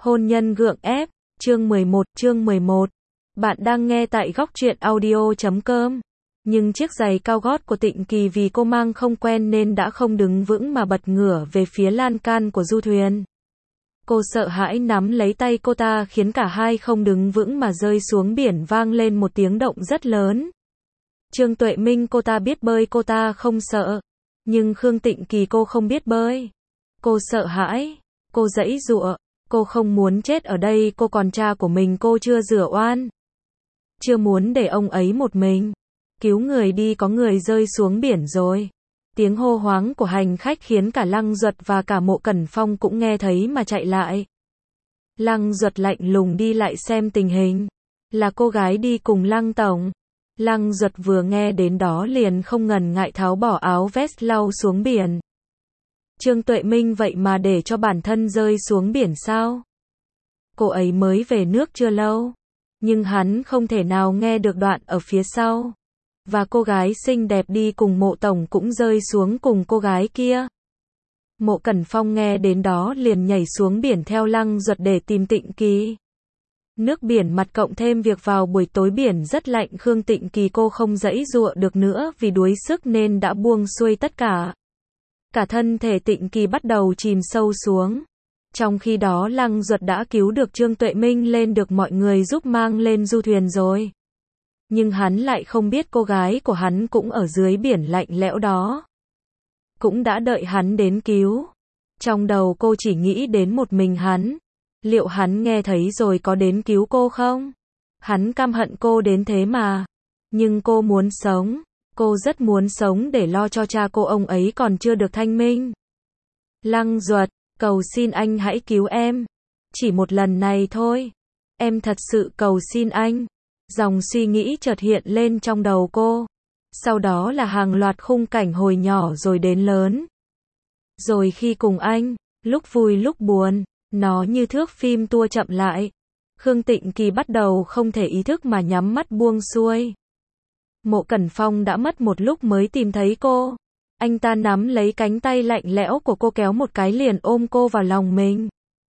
Hôn nhân gượng ép, chương 11. Bạn đang nghe tại góc truyện audio.com. Nhưng chiếc giày cao gót của Tịnh Kỳ vì cô mang không quen nên đã không đứng vững mà bật ngửa về phía lan can của du thuyền. Cô sợ hãi nắm lấy tay cô ta khiến cả hai không đứng vững mà rơi xuống biển, vang lên một tiếng động rất lớn. Trương Tuệ Minh cô ta biết bơi, cô ta không sợ. Nhưng Khương Tịnh Kỳ cô không biết bơi. Cô sợ hãi. Cô giãy giụa. Cô không muốn chết ở đây, cô còn cha của mình cô chưa rửa oan. Chưa muốn để ông ấy một mình. Cứu người đi, có người rơi xuống biển rồi. Tiếng hô hoáng của hành khách khiến cả Lăng Duật và cả Mộ Cẩn Phong cũng nghe thấy mà chạy lại. Lăng Duật lạnh lùng đi lại xem tình hình. Là cô gái đi cùng Lăng Tổng. Lăng Duật vừa nghe đến đó liền không ngần ngại tháo bỏ áo vest lau xuống biển. Trương Tuệ Minh vậy mà để cho bản thân rơi xuống biển sao? Cô ấy mới về nước chưa lâu. Nhưng hắn không thể nào nghe được đoạn ở phía sau. Và cô gái xinh đẹp đi cùng Mộ Tổng cũng rơi xuống cùng cô gái kia. Mộ Cẩn Phong nghe đến đó liền nhảy xuống biển theo Lăng Duật để tìm Tịnh Kỳ. Nước biển mặt cộng thêm việc vào buổi tối biển rất lạnh, Khương Tịnh Kỳ cô không giãy giụa được nữa vì đuối sức nên đã buông xuôi tất cả. Cả thân thể Tịnh Kỳ bắt đầu chìm sâu xuống. Trong khi đó Lăng Duật đã cứu được Trương Tuệ Minh lên, được mọi người giúp mang lên du thuyền rồi. Nhưng hắn lại không biết cô gái của hắn cũng ở dưới biển lạnh lẽo đó. Cũng đã đợi hắn đến cứu. Trong đầu cô chỉ nghĩ đến một mình hắn. Liệu hắn nghe thấy rồi có đến cứu cô không? Hắn căm hận cô đến thế mà. Nhưng cô muốn sống. Cô rất muốn sống để lo cho cha cô, ông ấy còn chưa được thanh minh. Lăng Duật, cầu xin anh hãy cứu em. Chỉ một lần này thôi. Em thật sự cầu xin anh. Dòng suy nghĩ chợt hiện lên trong đầu cô. Sau đó là hàng loạt khung cảnh hồi nhỏ rồi đến lớn. Rồi khi cùng anh, lúc vui lúc buồn, nó như thước phim tua chậm lại. Khương Tịnh Kỳ bắt đầu không thể ý thức mà nhắm mắt buông xuôi. Mộ Cẩn Phong đã mất một lúc mới tìm thấy cô. Anh ta nắm lấy cánh tay lạnh lẽo của cô kéo một cái liền ôm cô vào lòng mình.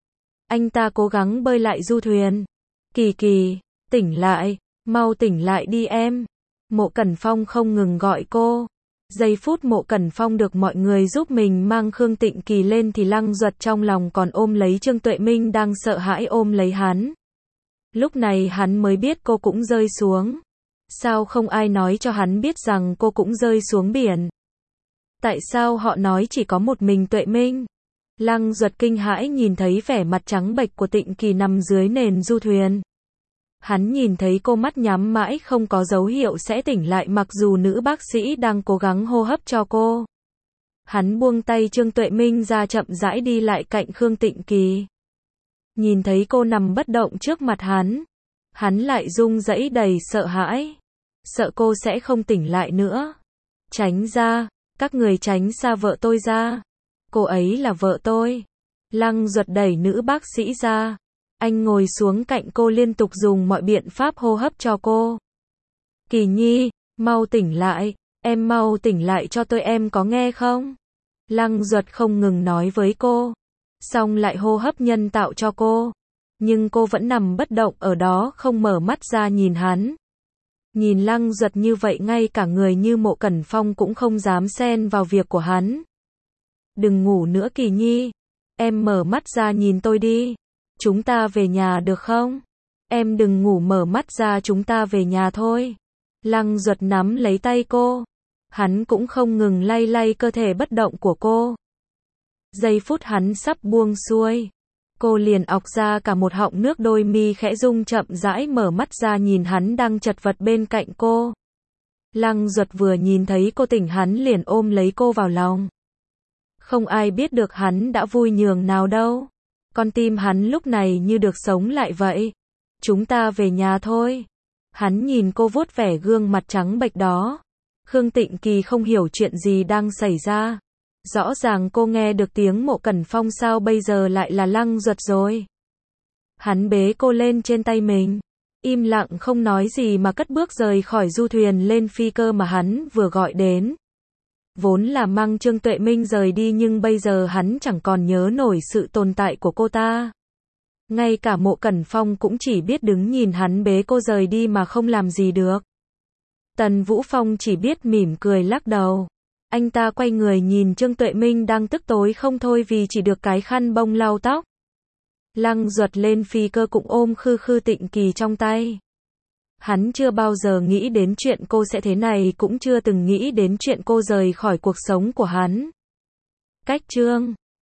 Anh ta cố gắng bơi lại du thuyền. Kỳ Kỳ, tỉnh lại, mau tỉnh lại đi em. Mộ Cẩn Phong không ngừng gọi cô. Giây phút Mộ Cẩn Phong được mọi người giúp mình mang Khương Tịnh Kỳ lên thì Lăng Duật trong lòng còn ôm lấy Trương Tuệ Minh đang sợ hãi ôm lấy hắn. Lúc này hắn mới biết cô cũng rơi xuống. Sao không ai nói cho hắn biết rằng cô cũng rơi xuống biển? Tại sao họ nói chỉ có một mình Tuệ Minh? Lăng Duật kinh hãi nhìn thấy vẻ mặt trắng bệch của Tịnh Kỳ nằm dưới nền du thuyền. Hắn nhìn thấy cô mắt nhắm mãi không có dấu hiệu sẽ tỉnh lại mặc dù nữ bác sĩ đang cố gắng hô hấp cho cô. Hắn buông tay Trương Tuệ Minh ra, chậm rãi đi lại cạnh Khương Tịnh Kỳ. Nhìn thấy cô nằm bất động trước mặt hắn lại run rẩy đầy sợ hãi. Sợ cô sẽ không tỉnh lại nữa. Tránh ra, các người tránh xa vợ tôi ra. Cô ấy là vợ tôi. Lăng Duật đẩy nữ bác sĩ ra. Anh ngồi xuống cạnh cô liên tục dùng mọi biện pháp hô hấp cho cô. Kỳ Nhi, mau tỉnh lại, em mau tỉnh lại cho tôi, em có nghe không? Lăng Duật không ngừng nói với cô. Xong lại hô hấp nhân tạo cho cô. Nhưng cô vẫn nằm bất động ở đó không mở mắt ra nhìn hắn. Nhìn Lăng Duật như vậy ngay cả người như Mộ Cẩn Phong cũng không dám xen vào việc của hắn. Đừng ngủ nữa Kỳ Nhi. Em mở mắt ra nhìn tôi đi. Chúng ta về nhà được không? Em đừng ngủ, mở mắt ra, chúng ta về nhà thôi. Lăng Duật nắm lấy tay cô. Hắn cũng không ngừng lay lay cơ thể bất động của cô. Giây phút hắn sắp buông xuôi. Cô liền ọc ra cả một họng nước, đôi mi khẽ rung, chậm rãi mở mắt ra nhìn hắn đang chật vật bên cạnh cô. Lăng Duật vừa nhìn thấy cô tỉnh hắn liền ôm lấy cô vào lòng. Không ai biết được hắn đã vui nhường nào đâu. Con tim hắn lúc này như được sống lại vậy. Chúng ta về nhà thôi. Hắn nhìn cô vuốt vẻ gương mặt trắng bệch đó. Khương Tịnh Kỳ không hiểu chuyện gì đang xảy ra. Rõ ràng cô nghe được tiếng Mộ Cẩn Phong, sao bây giờ lại là Lăng Duật rồi? Hắn bế cô lên trên tay mình. Im lặng không nói gì mà cất bước rời khỏi du thuyền lên phi cơ mà hắn vừa gọi đến. Vốn là mang Trương Tuệ Minh rời đi nhưng bây giờ hắn chẳng còn nhớ nổi sự tồn tại của cô ta. Ngay cả Mộ Cẩn Phong cũng chỉ biết đứng nhìn hắn bế cô rời đi mà không làm gì được. Tần Vũ Phong chỉ biết mỉm cười lắc đầu. Anh ta quay người nhìn Trương Tuệ Minh đang tức tối không thôi vì chỉ được cái khăn bông lau tóc. Lăng Duật lên phi cơ cũng ôm khư khư Tịnh Kỳ trong tay. Hắn chưa bao giờ nghĩ đến chuyện cô sẽ thế này, cũng chưa từng nghĩ đến chuyện cô rời khỏi cuộc sống của hắn. Cách Trương